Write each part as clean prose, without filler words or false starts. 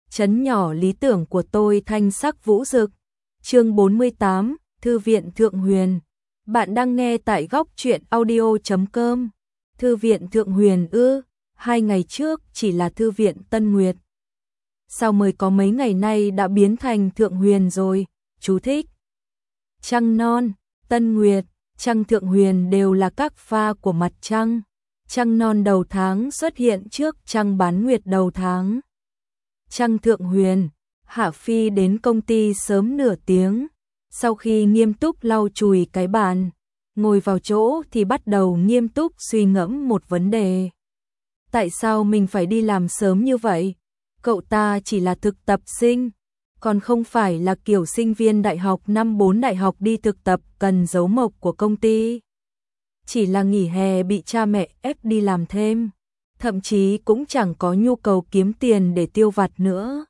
Trấn nhỏ lý tưởng của tôi thanh sắc vũ rực. Chương 48, Thư viện Thượng Huyền. Bạn đang nghe tại góc truyện audio.com. Thư viện Thượng Huyền ư? 2 ngày trước chỉ là thư viện Tân Nguyệt. Sao mới có mấy ngày nay đã biến thành Thượng Huyền rồi? Chú thích. Trăng non, Tân Nguyệt, trăng Thượng Huyền đều là các pha của mặt trăng. Trăng non đầu tháng xuất hiện trước trăng bán nguyệt đầu tháng. Trăng Thượng Huyền, Hạ Phi đến công ty sớm nửa tiếng. Sau khi nghiêm túc lau chùi cái bàn, ngồi vào chỗ thì bắt đầu nghiêm túc suy ngẫm một vấn đề. Tại sao mình phải đi làm sớm như vậy? Cậu ta chỉ là thực tập sinh, còn không phải là kiểu sinh viên đại học năm 4 đại học đi thực tập cần dấu mộc của công ty. Chỉ là nghỉ hè bị cha mẹ ép đi làm thêm, thậm chí cũng chẳng có nhu cầu kiếm tiền để tiêu vặt nữa.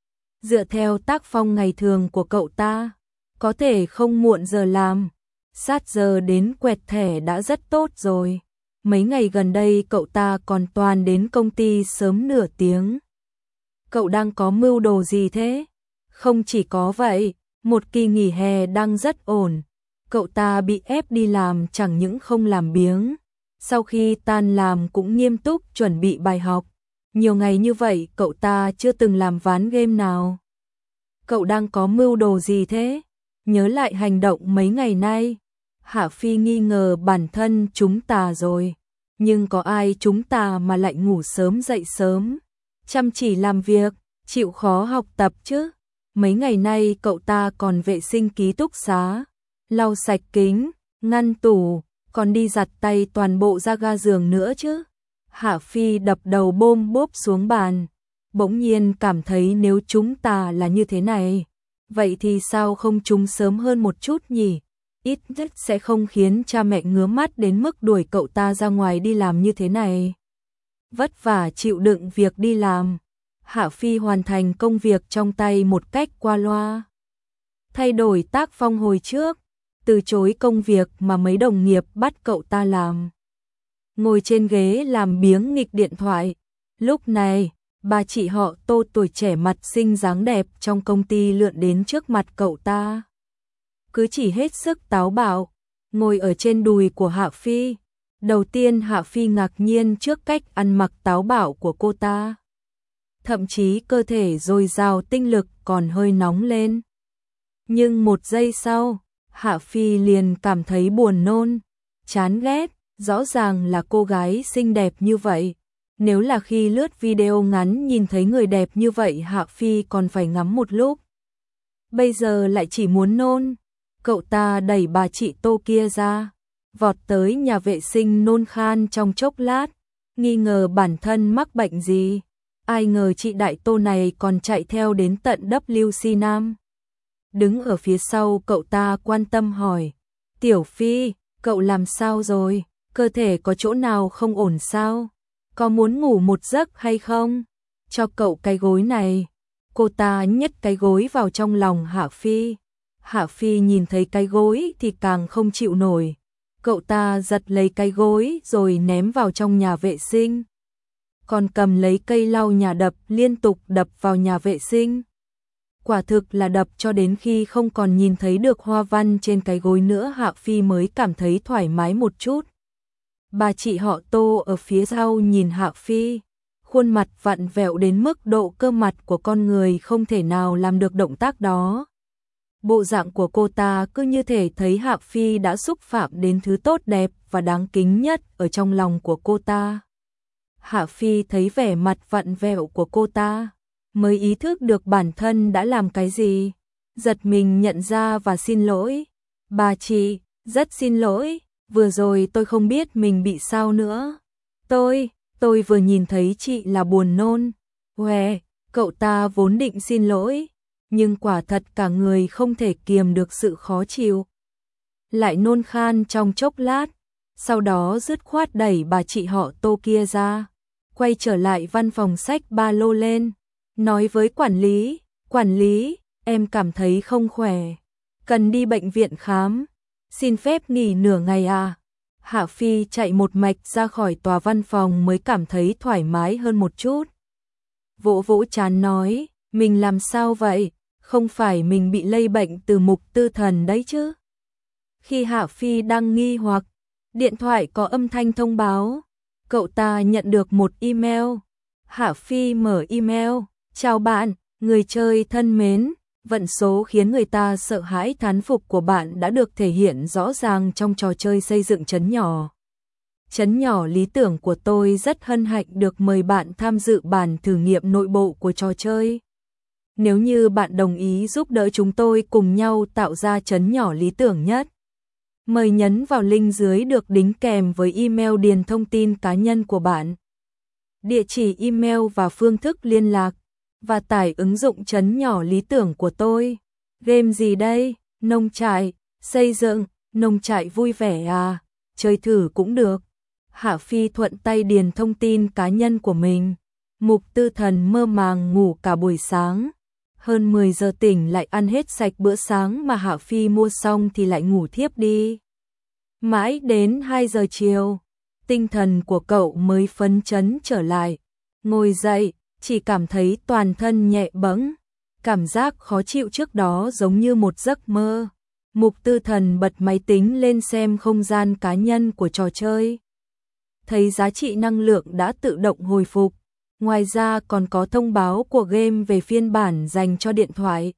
Dựa theo tác phong ngày thường của cậu ta, có thể không muộn giờ làm, sát giờ đến quẹt thẻ đã rất tốt rồi. Mấy ngày gần đây cậu ta còn toàn đến công ty sớm nửa tiếng. Cậu đang có mưu đồ gì thế? Không chỉ có vậy, một kỳ nghỉ hè đang rất ổn. Cậu ta bị ép đi làm chẳng những không làm biếng, sau khi tan làm cũng nghiêm túc chuẩn bị bài học. Nhiều ngày như vậy cậu ta chưa từng làm ván game nào. Cậu đang có mưu đồ gì thế? Nhớ lại hành động mấy ngày nay, Hạ Phi nghi ngờ bản thân chúng ta rồi. Nhưng có ai chúng ta mà lại ngủ sớm dậy sớm, chăm chỉ làm việc, chịu khó học tập chứ? Mấy ngày nay cậu ta còn vệ sinh ký túc xá, lau sạch kính, ngăn tủ, còn đi giặt tay toàn bộ ra ga giường nữa chứ. Hạ Phi đập đầu bôm bốp xuống bàn, bỗng nhiên cảm thấy nếu chúng ta là như thế này, vậy thì sao không chúng sớm hơn một chút nhỉ? Ít nhất sẽ không khiến cha mẹ ngứa mắt đến mức đuổi cậu ta ra ngoài đi làm như thế này. Vất vả chịu đựng việc đi làm, Hạ Phi hoàn thành công việc trong tay một cách qua loa. Thay đổi tác phong hồi trước, từ chối công việc mà mấy đồng nghiệp bắt cậu ta làm. Ngồi trên ghế làm biếng nghịch điện thoại. Lúc này, bà chị họ Tô tuổi trẻ mặt xinh dáng đẹp trong công ty lượn đến trước mặt cậu ta. Cứ chỉ hết sức táo bạo, ngồi ở trên đùi của Hạ Phi. Đầu tiên Hạ Phi ngạc nhiên trước cách ăn mặc táo bạo của cô ta. Thậm chí cơ thể dồi dào tinh lực còn hơi nóng lên. Nhưng một giây sau, Hạ Phi liền cảm thấy buồn nôn, chán ghét, rõ ràng là cô gái xinh đẹp như vậy. Nếu là khi lướt video ngắn nhìn thấy người đẹp như vậy Hạ Phi còn phải ngắm một lúc. Bây giờ lại chỉ muốn nôn. Cậu ta đẩy bà chị Tô kia ra, vọt tới nhà vệ sinh nôn khan trong chốc lát, nghi ngờ bản thân mắc bệnh gì. Ai ngờ chị đại Tô này còn chạy theo đến tận WC Nam. Đứng ở phía sau cậu ta quan tâm hỏi, Tiểu Phi, cậu làm sao rồi? Cơ thể có chỗ nào không ổn sao? Có muốn ngủ một giấc hay không? Cho cậu cái gối này. Cô ta nhét cái gối vào trong lòng Hạ Phi. Hạ Phi nhìn thấy cái gối thì càng không chịu nổi. Cậu ta giật lấy cái gối rồi ném vào trong nhà vệ sinh. Còn cầm lấy cây lau nhà đập liên tục đập vào nhà vệ sinh. Quả thực là đập cho đến khi không còn nhìn thấy được hoa văn trên cái gối nữa Hạ Phi mới cảm thấy thoải mái một chút. Bà chị họ Tô ở phía sau nhìn Hạ Phi, khuôn mặt vặn vẹo đến mức độ cơ mặt của con người không thể nào làm được động tác đó. Bộ dạng của cô ta cứ như thể thấy Hạ Phi đã xúc phạm đến thứ tốt đẹp và đáng kính nhất ở trong lòng của cô ta. Hạ Phi thấy vẻ mặt vặn vẹo của cô ta, mới ý thức được bản thân đã làm cái gì. Giật mình nhận ra và xin lỗi. Bà chị, rất xin lỗi, vừa rồi tôi không biết mình bị sao nữa. Tôi vừa nhìn thấy chị là buồn nôn. Huề, cậu ta vốn định xin lỗi, nhưng quả thật cả người không thể kiềm được sự khó chịu. Lại nôn khan trong chốc lát, sau đó dứt khoát đẩy bà chị họ Tô kia ra, quay trở lại văn phòng xách ba lô lên, nói với quản lý, em cảm thấy không khỏe, cần đi bệnh viện khám, xin phép nghỉ nửa ngày à. Hạ Phi chạy một mạch ra khỏi tòa văn phòng mới cảm thấy thoải mái hơn một chút. Vỗ vỗ trán nói, Mình làm sao vậy? Không phải mình bị lây bệnh từ Mục Tư Thần đấy chứ? Khi Hạ Phi đang nghi hoặc, điện thoại có âm thanh thông báo. Cậu ta nhận được một email. Hạ Phi mở email. Chào bạn, người chơi thân mến. Vận số khiến người ta sợ hãi thán phục của bạn đã được thể hiện rõ ràng trong trò chơi xây dựng trấn nhỏ. Trấn nhỏ lý tưởng của tôi rất hân hạnh được mời bạn tham dự bản thử nghiệm nội bộ của trò chơi. Nếu như bạn đồng ý giúp đỡ chúng tôi cùng nhau tạo ra trấn nhỏ lý tưởng nhất, mời nhấn vào link dưới được đính kèm với email điền thông tin cá nhân của bạn, địa chỉ email và phương thức liên lạc, và tải ứng dụng trấn nhỏ lý tưởng của tôi. Game gì đây? Nông trại, xây dựng, nông trại vui vẻ à? Chơi thử cũng được. Hạ Phi thuận tay điền thông tin cá nhân của mình. Mục Tư Thần mơ màng ngủ cả buổi sáng. Hơn 10 giờ tỉnh lại ăn hết sạch bữa sáng mà Hạ Phi mua xong thì lại ngủ thiếp đi. Mãi đến 2 giờ chiều, tinh thần của cậu mới phấn chấn trở lại. Ngồi dậy, chỉ cảm thấy toàn thân nhẹ bẫng. Cảm giác khó chịu trước đó giống như một giấc mơ. Mục Tư Thần bật máy tính lên xem không gian cá nhân của trò chơi. Thấy giá trị năng lượng đã tự động hồi phục. Ngoài ra còn có thông báo của game về phiên bản dành cho điện thoại.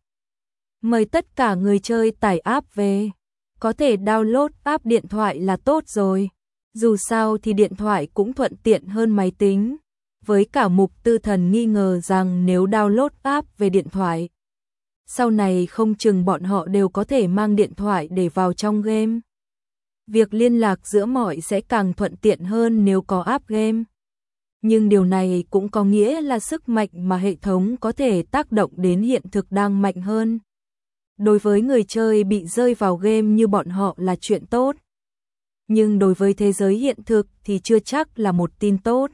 Mời tất cả người chơi tải app về. Có thể download app điện thoại là tốt rồi. Dù sao thì điện thoại cũng thuận tiện hơn máy tính. Với cả Mục Tư Thần nghi ngờ rằng nếu download app về điện thoại, sau này không chừng bọn họ đều có thể mang điện thoại để vào trong game. Việc liên lạc giữa mọi sẽ càng thuận tiện hơn nếu có app game. Nhưng điều này cũng có nghĩa là sức mạnh mà hệ thống có thể tác động đến hiện thực đang mạnh hơn. Đối với người chơi bị rơi vào game như bọn họ là chuyện tốt. Nhưng đối với thế giới hiện thực thì chưa chắc là một tin tốt.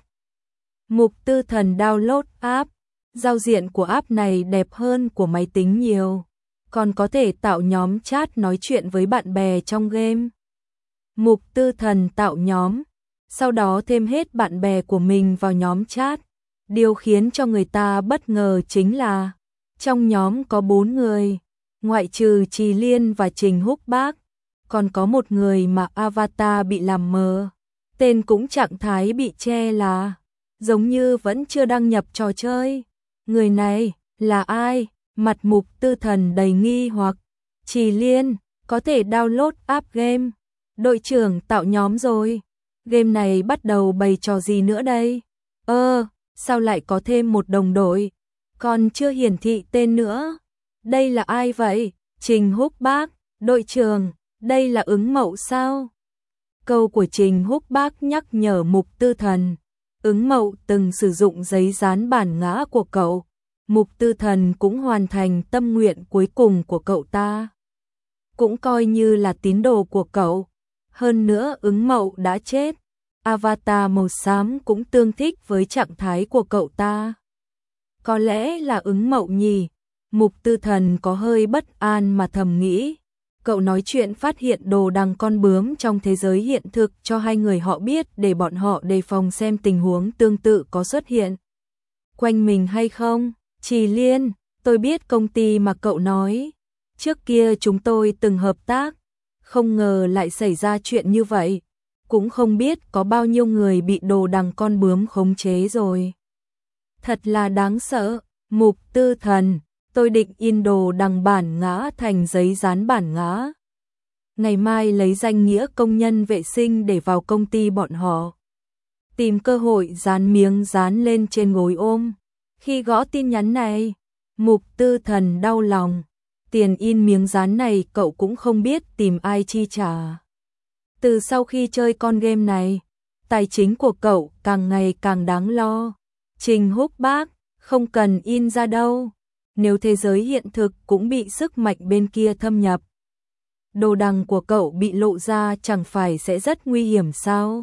Mục Tư Thần download app. Giao diện của app này đẹp hơn của máy tính nhiều. Còn có thể tạo nhóm chat nói chuyện với bạn bè trong game. Mục Tư Thần tạo nhóm. Sau đó thêm hết bạn bè của mình vào nhóm chat. Điều khiến cho người ta bất ngờ chính là trong nhóm có 4 người, ngoại trừ Trì Liên và Trình Húc Bác, còn có một người mà avatar bị làm mờ, tên cũng trạng thái bị che là giống như vẫn chưa đăng nhập trò chơi. Người này là ai? Mặt Mục Tư Thần đầy nghi hoặc. Trì Liên, có thể download app game. Đội trưởng tạo nhóm rồi. Game này bắt đầu bày trò gì nữa đây? Sao lại có thêm một đồng đội? Còn chưa hiển thị tên nữa. Đây là ai vậy? Trình Húc Bác, đội trưởng, đây là Ứng Mậu sao? Câu của Trình Húc Bác nhắc nhở Mục Tư Thần. Ứng Mậu từng sử dụng giấy dán bản ngã của cậu. Mục Tư Thần cũng hoàn thành tâm nguyện cuối cùng của cậu ta. Cũng coi như là tín đồ của cậu. Hơn nữa Ứng Mậu đã chết. Avatar màu xám cũng tương thích với trạng thái của cậu ta. Có lẽ là Ứng Mậu nhỉ? Mục Tư Thần có hơi bất an mà thầm nghĩ. Cậu nói chuyện phát hiện đồ đằng con bướm trong thế giới hiện thực cho hai người họ biết để bọn họ đề phòng xem tình huống tương tự có xuất hiện quanh mình hay không. Trì Liên, tôi biết công ty mà cậu nói. Trước kia chúng tôi từng hợp tác. Không ngờ lại xảy ra chuyện như vậy. Cũng không biết có bao nhiêu người bị đồ đằng con bướm khống chế rồi. Thật là đáng sợ. Mục Tư Thần, tôi định in đồ đằng bản ngã thành giấy dán bản ngã. Ngày mai lấy danh nghĩa công nhân vệ sinh để vào công ty bọn họ. Tìm cơ hội dán miếng dán lên trên gối ôm. Khi gõ tin nhắn này, Mục Tư Thần đau lòng. Tiền in miếng dán này cậu cũng không biết tìm ai chi trả. Từ sau khi chơi con game này, tài chính của cậu càng ngày càng đáng lo. Trình Húc Bác, không cần in ra đâu. Nếu thế giới hiện thực cũng bị sức mạnh bên kia thâm nhập, đồ đằng của cậu bị lộ ra chẳng phải sẽ rất nguy hiểm sao?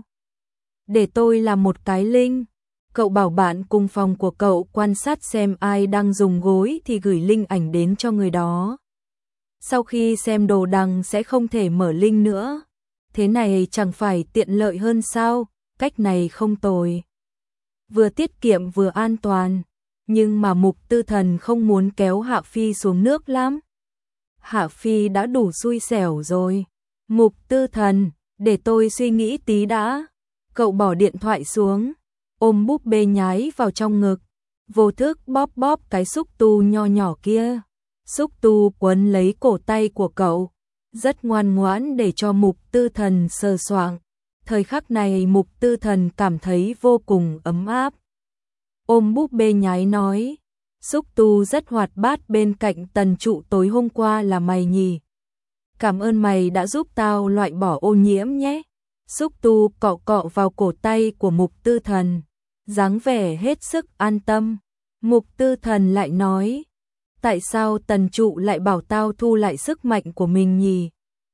Để tôi làm một cái link. Cậu bảo bạn cùng phòng của cậu quan sát xem ai đang dùng gối thì gửi link ảnh đến cho người đó. Sau khi xem đồ đằng sẽ không thể mở link nữa. Thế này chẳng phải tiện lợi hơn sao? Cách này không tồi. Vừa tiết kiệm vừa an toàn. Nhưng mà Mục Tư Thần không muốn kéo Hạ Phi xuống nước lắm. Hạ Phi đã đủ xui xẻo rồi. Mục Tư Thần, để tôi suy nghĩ tí đã. Cậu bỏ điện thoại xuống, ôm búp bê nhái vào trong ngực, vô thức bóp bóp cái xúc tu nho nhỏ kia. Xúc tu quấn lấy cổ tay của cậu, rất ngoan ngoãn để cho Mục Tư Thần sờ soạng. Thời khắc này Mục Tư Thần cảm thấy vô cùng ấm áp. Ôm búp bê nhái nói, xúc tu rất hoạt bát bên cạnh Tần Trụ tối hôm qua là mày nhỉ. Cảm ơn mày đã giúp tao loại bỏ ô nhiễm nhé. Xúc tu cọ cọ vào cổ tay của Mục Tư Thần, dáng vẻ hết sức an tâm. Mục Tư Thần lại nói, tại sao Tần Trụ lại bảo tao thu lại sức mạnh của mình nhỉ?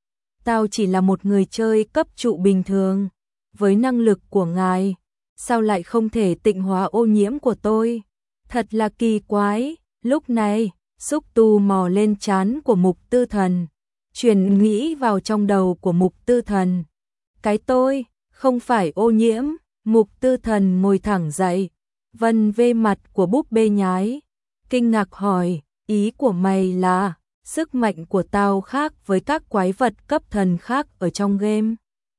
Tao chỉ là một người chơi cấp trụ bình thường, với năng lực của ngài, sao lại không thể tịnh hóa ô nhiễm của tôi? Thật là kỳ quái. Lúc này, xúc tu mò lên trán của Mục Tư Thần, truyền nghĩ vào trong đầu của Mục Tư Thần. Cái tôi, không phải ô nhiễm. Mục Tư Thần ngồi thẳng dậy, vân vê mặt của búp bê nhái, kinh ngạc hỏi, ý của mày là, sức mạnh của tao khác với các quái vật cấp thần khác ở trong game?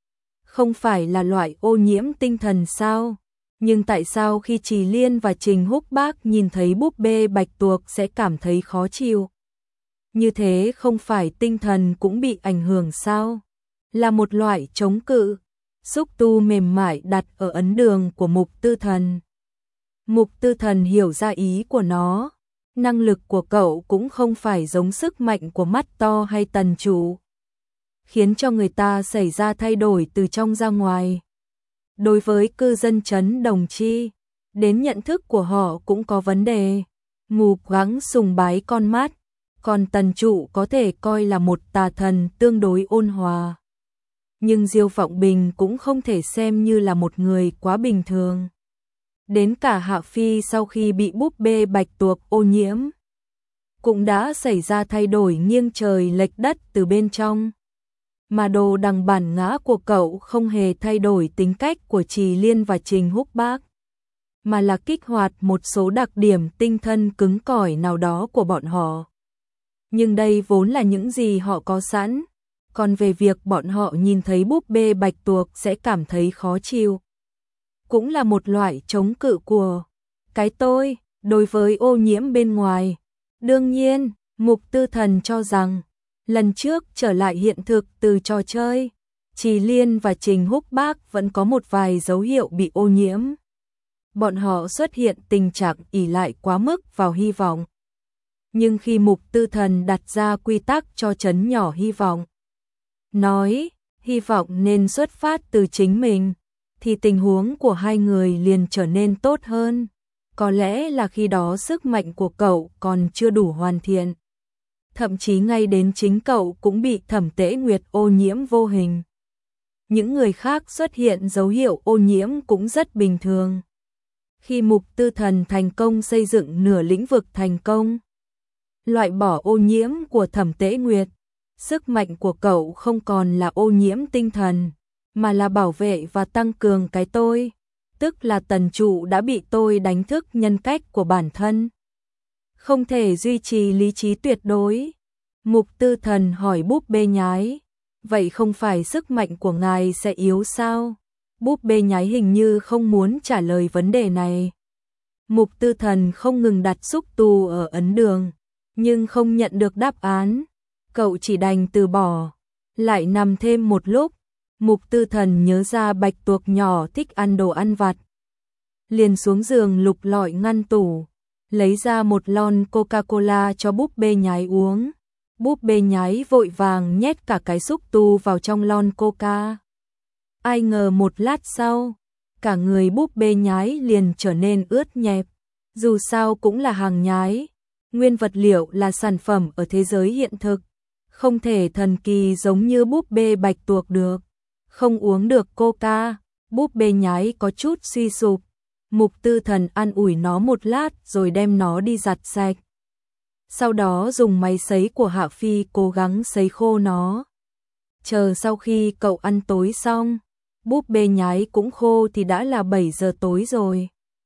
Không phải là loại ô nhiễm tinh thần sao? Nhưng tại sao khi Trì Liên và Trình Húc Bác nhìn thấy búp bê bạch tuộc sẽ cảm thấy khó chịu? Như thế không phải tinh thần cũng bị ảnh hưởng sao? Là một loại chống cự. Xúc tu mềm mại đặt ở ấn đường của Mục Tư Thần. Mục Tư Thần hiểu ra ý của nó. Năng lực của cậu cũng không phải giống sức mạnh của mắt to hay Tần Trụ, khiến cho người ta xảy ra thay đổi từ trong ra ngoài. Đối với cư dân trấn Đồng Chi, đến nhận thức của họ cũng có vấn đề. Mù gắng sùng bái con mắt, còn Tần Trụ có thể coi là một tà thần tương đối ôn hòa. Nhưng Diêu Vọng Bình cũng không thể xem như là một người quá bình thường. Đến cả Hạ Phi sau khi bị búp bê bạch tuộc ô nhiễm, cũng đã xảy ra thay đổi nghiêng trời lệch đất từ bên trong. Mà đồ đằng bản ngã của cậu không hề thay đổi tính cách của Trì Liên và Trình Húc Bác, mà là kích hoạt một số đặc điểm tinh thần cứng cỏi nào đó của bọn họ. Nhưng đây vốn là những gì họ có sẵn. Còn về việc bọn họ nhìn thấy búp bê bạch tuộc sẽ cảm thấy khó chịu, cũng là một loại chống cự của cái tôi đối với ô nhiễm bên ngoài. Đương nhiên, Mục Tư Thần cho rằng, lần trước trở lại hiện thực từ trò chơi, Trì Liên và Trình Húc Bác vẫn có một vài dấu hiệu bị ô nhiễm. Bọn họ xuất hiện tình trạng ỷ lại quá mức vào hy vọng. Nhưng khi Mục Tư Thần đặt ra quy tắc cho trấn nhỏ hy vọng, nói hy vọng nên xuất phát từ chính mình, thì tình huống của hai người liền trở nên tốt hơn. Có lẽ là khi đó sức mạnh của cậu còn chưa đủ hoàn thiện. Thậm chí ngay đến chính cậu cũng bị Thẩm Tế Nguyệt ô nhiễm vô hình. Những người khác xuất hiện dấu hiệu ô nhiễm cũng rất bình thường. Khi Mục Tư Thần thành công xây dựng nửa lĩnh vực thành công, loại bỏ ô nhiễm của Thẩm Tế Nguyệt, sức mạnh của cậu không còn là ô nhiễm tinh thần, mà là bảo vệ và tăng cường cái tôi, tức là Tần Trụ đã bị tôi đánh thức nhân cách của bản thân, không thể duy trì lý trí tuyệt đối. Mục Tư Thần hỏi búp bê nhái, vậy không phải sức mạnh của ngài sẽ yếu sao? Búp bê nhái hình như không muốn trả lời vấn đề này. Mục Tư Thần không ngừng đặt xúc tu ở ấn đường, nhưng không nhận được đáp án. Cậu chỉ đành từ bỏ. Lại nằm thêm một lúc, Mục Tư Thần nhớ ra bạch tuộc nhỏ thích ăn đồ ăn vặt. Liền xuống giường lục lọi ngăn tủ, lấy ra một lon Coca-Cola cho búp bê nhái uống. Búp bê nhái vội vàng nhét cả cái xúc tu vào trong lon Coca. Ai ngờ một lát sau, cả người búp bê nhái liền trở nên ướt nhẹp. Dù sao cũng là hàng nhái, nguyên vật liệu là sản phẩm ở thế giới hiện thực, không thể thần kỳ giống như búp bê bạch tuộc được. Không uống được Coca, búp bê nhái có chút suy sụp. Mục Tư Thần an ủi nó một lát rồi đem nó đi giặt sạch. Sau đó dùng máy sấy của Hạ Phi cố gắng sấy khô nó. Chờ sau khi cậu ăn tối xong, búp bê nhái cũng khô thì đã là 7 giờ tối rồi.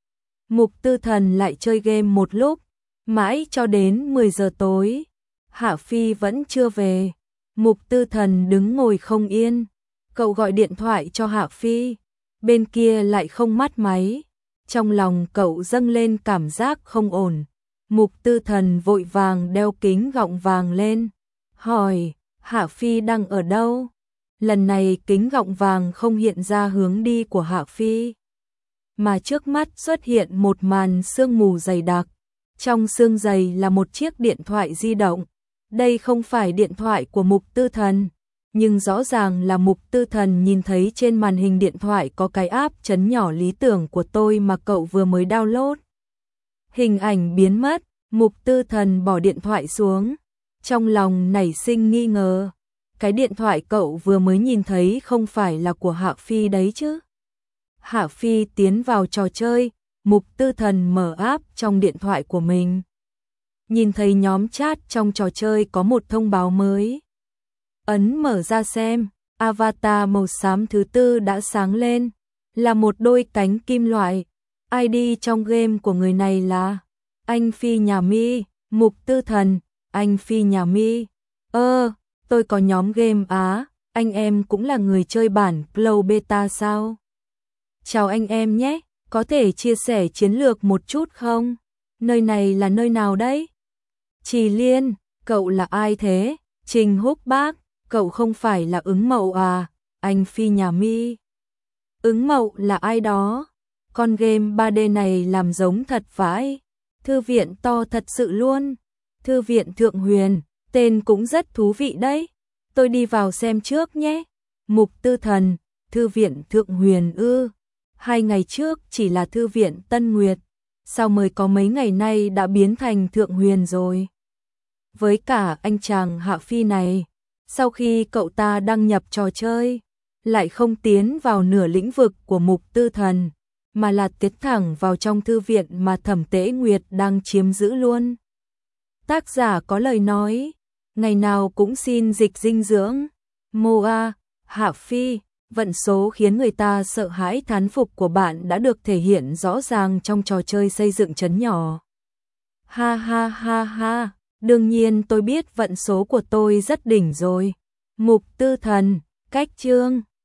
Mục Tư Thần lại chơi game một lúc, mãi cho đến 10 giờ tối. Hạ Phi vẫn chưa về. Mục Tư Thần đứng ngồi không yên. Cậu gọi điện thoại cho Hạ Phi, bên kia lại không bắt máy. Trong lòng cậu dâng lên cảm giác không ổn. Mục Tư Thần vội vàng đeo kính gọng vàng lên, hỏi Hạ Phi đang ở đâu? Lần này kính gọng vàng không hiện ra hướng đi của Hạ Phi, mà trước mắt xuất hiện một màn sương mù dày đặc. Trong sương dày là một chiếc điện thoại di động. Đây không phải điện thoại của Mục Tư Thần, nhưng rõ ràng là Mục Tư Thần nhìn thấy trên màn hình điện thoại có cái app trấn nhỏ lý tưởng của tôi mà cậu vừa mới download. Hình ảnh biến mất, Mục Tư Thần bỏ điện thoại xuống, trong lòng nảy sinh nghi ngờ. Cái điện thoại cậu vừa mới nhìn thấy không phải là của Hạ Phi đấy chứ? Hạ Phi tiến vào trò chơi, Mục Tư Thần mở app trong điện thoại của mình. Nhìn thấy nhóm chat trong trò chơi có một thông báo mới. Ấn mở ra xem, avatar màu xám thứ tư đã sáng lên, là một đôi cánh kim loại. ID trong game của người này là Anh Phi Nhà Mi. Mục Tư Thần, Anh Phi Nhà Mi. Tôi có nhóm game á, anh em cũng là người chơi bản Glow Beta sao? Chào anh em nhé, có thể chia sẻ chiến lược một chút không? Nơi này là nơi nào đấy? Trì Liên, cậu là ai thế? Trình Húc Bác, cậu không phải là Ứng Mậu à? Anh Phi Nhà Mi. Ứng Mậu là ai đó? Con game 3D này làm giống thật vãi. Thư viện to thật sự luôn. Thư viện Thượng Huyền, tên cũng rất thú vị đấy. Tôi đi vào xem trước nhé. Mục Tư Thần, Thư viện Thượng Huyền ư? 2 ngày trước chỉ là Thư viện Tân Nguyệt, sao mới có mấy ngày nay đã biến thành Thượng Huyền rồi? Với cả anh chàng Hạ Phi này, sau khi cậu ta đăng nhập trò chơi, lại không tiến vào nửa lĩnh vực của Mục Tư Thần, mà là tiến thẳng vào trong thư viện mà Thẩm Tế Nguyệt đang chiếm giữ luôn. Tác giả có lời nói, ngày nào cũng xin dịch dinh dưỡng. Moa, Hạ Phi, vận số khiến người ta sợ hãi thán phục của bạn đã được thể hiện rõ ràng trong trò chơi xây dựng trấn nhỏ. Ha ha ha ha, đương nhiên tôi biết vận số của tôi rất đỉnh rồi. Mục Tư Thần, cách chương.